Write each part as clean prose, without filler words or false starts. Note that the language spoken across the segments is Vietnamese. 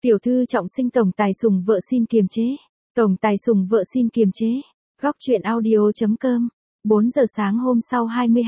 Tiểu thư trọng sinh tổng tài sủng vợ xin kiềm chế. Tổng tài sủng vợ xin kiềm chế. Góc truyện audio.com. 4 giờ sáng hôm sau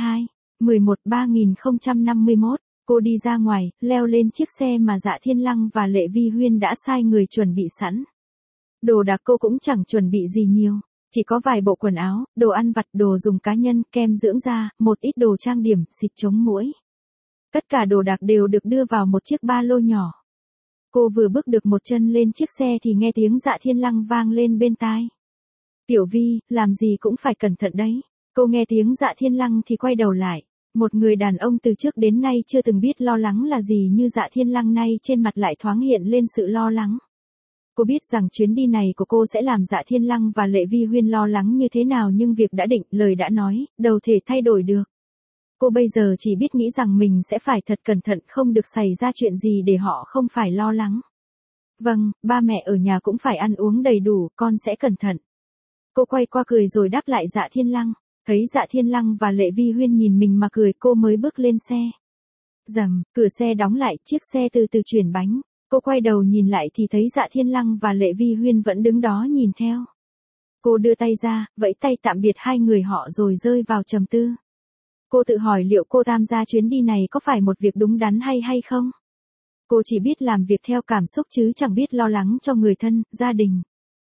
22/11/3051, cô đi ra ngoài, leo lên chiếc xe mà Dạ Thiên Lăng và Lệ Vi Huyên đã sai người chuẩn bị sẵn. Đồ đạc cô cũng chẳng chuẩn bị gì nhiều, chỉ có vài bộ quần áo, đồ ăn vặt, đồ dùng cá nhân, kem dưỡng da, một ít đồ trang điểm, xịt chống muỗi. Tất cả đồ đạc đều được đưa vào một chiếc ba lô nhỏ. Cô vừa bước được một chân lên chiếc xe thì nghe tiếng Dạ Thiên Lăng vang lên bên tai. Tiểu Vi, làm gì cũng phải cẩn thận đấy. Cô nghe tiếng Dạ Thiên Lăng thì quay đầu lại. Một người đàn ông từ trước đến nay chưa từng biết lo lắng là gì như Dạ Thiên Lăng nay trên mặt lại thoáng hiện lên sự lo lắng. Cô biết rằng chuyến đi này của cô sẽ làm Dạ Thiên Lăng và Lệ Vi Huyên lo lắng như thế nào, nhưng việc đã định, lời đã nói, đâu thể thay đổi được. Cô bây giờ chỉ biết nghĩ rằng mình sẽ phải thật cẩn thận, không được xảy ra chuyện gì để họ không phải lo lắng. Vâng, ba mẹ ở nhà cũng phải ăn uống đầy đủ, con sẽ cẩn thận. Cô quay qua cười rồi đáp lại Dạ Thiên Lăng. Thấy Dạ Thiên Lăng và Lệ Vi Huyên nhìn mình mà cười, cô mới bước lên xe. Rầm, cửa xe đóng lại, chiếc xe từ từ chuyển bánh. Cô quay đầu nhìn lại thì thấy Dạ Thiên Lăng và Lệ Vi Huyên vẫn đứng đó nhìn theo. Cô đưa tay ra, vẫy tay tạm biệt hai người họ rồi rơi vào trầm tư. Cô tự hỏi liệu cô tham gia chuyến đi này có phải một việc đúng đắn hay không? Cô chỉ biết làm việc theo cảm xúc chứ chẳng biết lo lắng cho người thân, gia đình.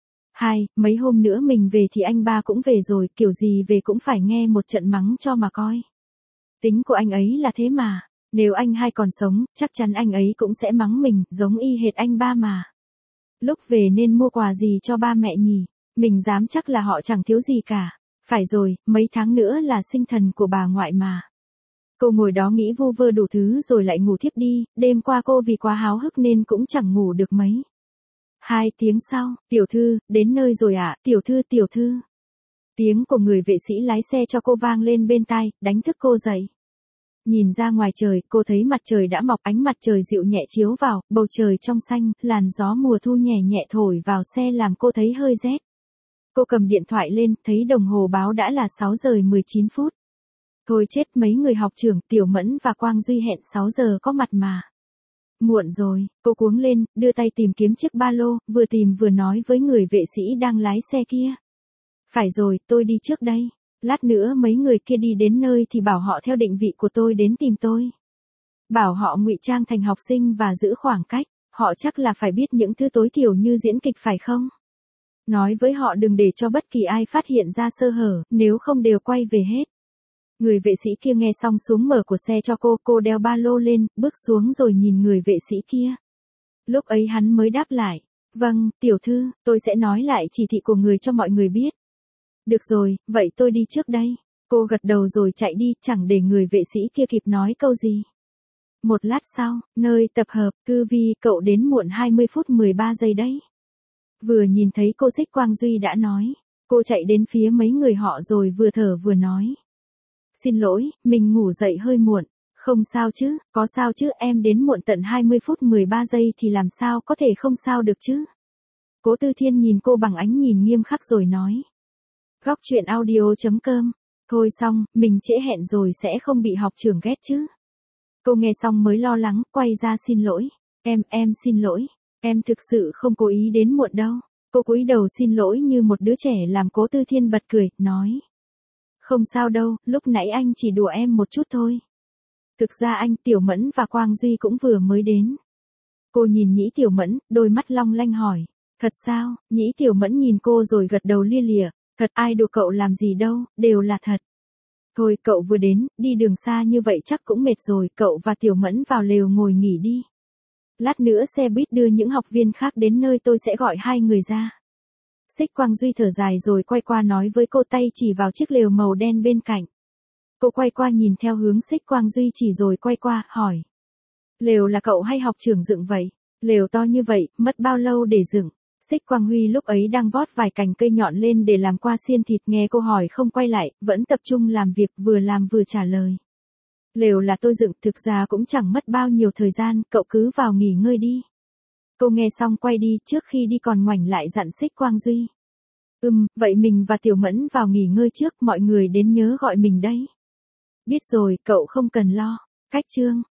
Mấy hôm nữa mình về thì anh ba cũng về rồi, kiểu gì về cũng phải nghe một trận mắng cho mà coi. Tính của anh ấy là thế mà, nếu anh hai còn sống, chắc chắn anh ấy cũng sẽ mắng mình, giống y hệt anh ba mà. Lúc về nên mua quà gì cho ba mẹ nhỉ? Mình dám chắc là họ chẳng thiếu gì cả. Phải rồi, mấy tháng nữa là sinh thần của bà ngoại mà. Cô ngồi đó nghĩ vu vơ đủ thứ rồi lại ngủ thiếp đi, đêm qua cô vì quá háo hức nên cũng chẳng ngủ được mấy. 2 tiếng sau, tiểu thư, đến nơi rồi ạ, tiểu thư. Tiếng của người vệ sĩ lái xe cho cô vang lên bên tai, đánh thức cô dậy. Nhìn ra ngoài trời, cô thấy mặt trời đã mọc, ánh mặt trời dịu nhẹ chiếu vào, bầu trời trong xanh, làn gió mùa thu nhẹ nhẹ thổi vào xe làm cô thấy hơi rét. Cô cầm điện thoại lên, thấy đồng hồ báo đã là 6 giờ 19 phút. Thôi chết, mấy người học trưởng, Tiểu Mẫn và Quang Duy hẹn 6 giờ có mặt mà. Muộn rồi, cô cuống lên, đưa tay tìm kiếm chiếc ba lô, vừa tìm vừa nói với người vệ sĩ đang lái xe kia. Phải rồi, tôi đi trước đây. Lát nữa mấy người kia đi đến nơi thì bảo họ theo định vị của tôi đến tìm tôi. Bảo họ ngụy trang thành học sinh và giữ khoảng cách, họ chắc là phải biết những thứ tối thiểu như diễn kịch phải không? Nói với họ đừng để cho bất kỳ ai phát hiện ra sơ hở, nếu không đều quay về hết. Người vệ sĩ kia nghe xong xuống mở của xe cho cô đeo ba lô lên, bước xuống rồi nhìn người vệ sĩ kia. Lúc ấy hắn mới đáp lại, vâng, tiểu thư, tôi sẽ nói lại chỉ thị của người cho mọi người biết. Được rồi, vậy tôi đi trước đây. Cô gật đầu rồi chạy đi, chẳng để người vệ sĩ kia kịp nói câu gì. Một lát sau, nơi tập hợp, Cư Vi, cậu đến muộn 20 phút 13 giây đấy. Vừa nhìn thấy cô, Xích Quang Duy đã nói. Cô chạy đến phía mấy người họ rồi vừa thở vừa nói. Xin lỗi, mình ngủ dậy hơi muộn. Không sao chứ, có sao chứ, em đến muộn tận 20 phút 13 giây thì làm sao có thể không sao được chứ. Cố Tư Thiên nhìn cô bằng ánh nhìn nghiêm khắc rồi nói. Góc truyện audio.com. Thôi xong, mình trễ hẹn rồi sẽ không bị học trưởng ghét chứ. Cô nghe xong mới lo lắng, quay ra xin lỗi. Em xin lỗi. Em thực sự không cố ý đến muộn đâu. Cô cúi đầu xin lỗi như một đứa trẻ làm Cố Tư Thiên bật cười, nói. Không sao đâu, lúc nãy anh chỉ đùa em một chút thôi. Thực ra anh, Tiểu Mẫn và Quang Duy cũng vừa mới đến. Cô nhìn Nhĩ Tiểu Mẫn, đôi mắt long lanh hỏi. Thật sao? Nhĩ Tiểu Mẫn nhìn cô rồi gật đầu lia lịa. Thật, ai đùa cậu làm gì đâu, đều là thật. Thôi cậu vừa đến, đi đường xa như vậy chắc cũng mệt rồi, cậu và Tiểu Mẫn vào lều ngồi nghỉ đi. Lát nữa xe buýt đưa những học viên khác đến nơi tôi sẽ gọi hai người ra. Xích Quang Duy thở dài rồi quay qua nói với cô, tay chỉ vào chiếc lều màu đen bên cạnh. Cô quay qua nhìn theo hướng Xích Quang Duy chỉ rồi quay qua, hỏi. Lều là cậu hay học trưởng dựng vậy? Lều to như vậy, mất bao lâu để dựng? Xích Quang Huy lúc ấy đang vót vài cành cây nhọn lên để làm qua xiên thịt, nghe cô hỏi không quay lại, vẫn tập trung làm việc, vừa làm vừa trả lời. Lều là tôi dựng, thực ra cũng chẳng mất bao nhiêu thời gian, cậu cứ vào nghỉ ngơi đi. Cô nghe xong quay đi, trước khi đi còn ngoảnh lại dặn Xích Quang Duy. Vậy mình và Tiểu Mẫn vào nghỉ ngơi trước, mọi người đến nhớ gọi mình đấy. Biết rồi, cậu không cần lo. Cách chương.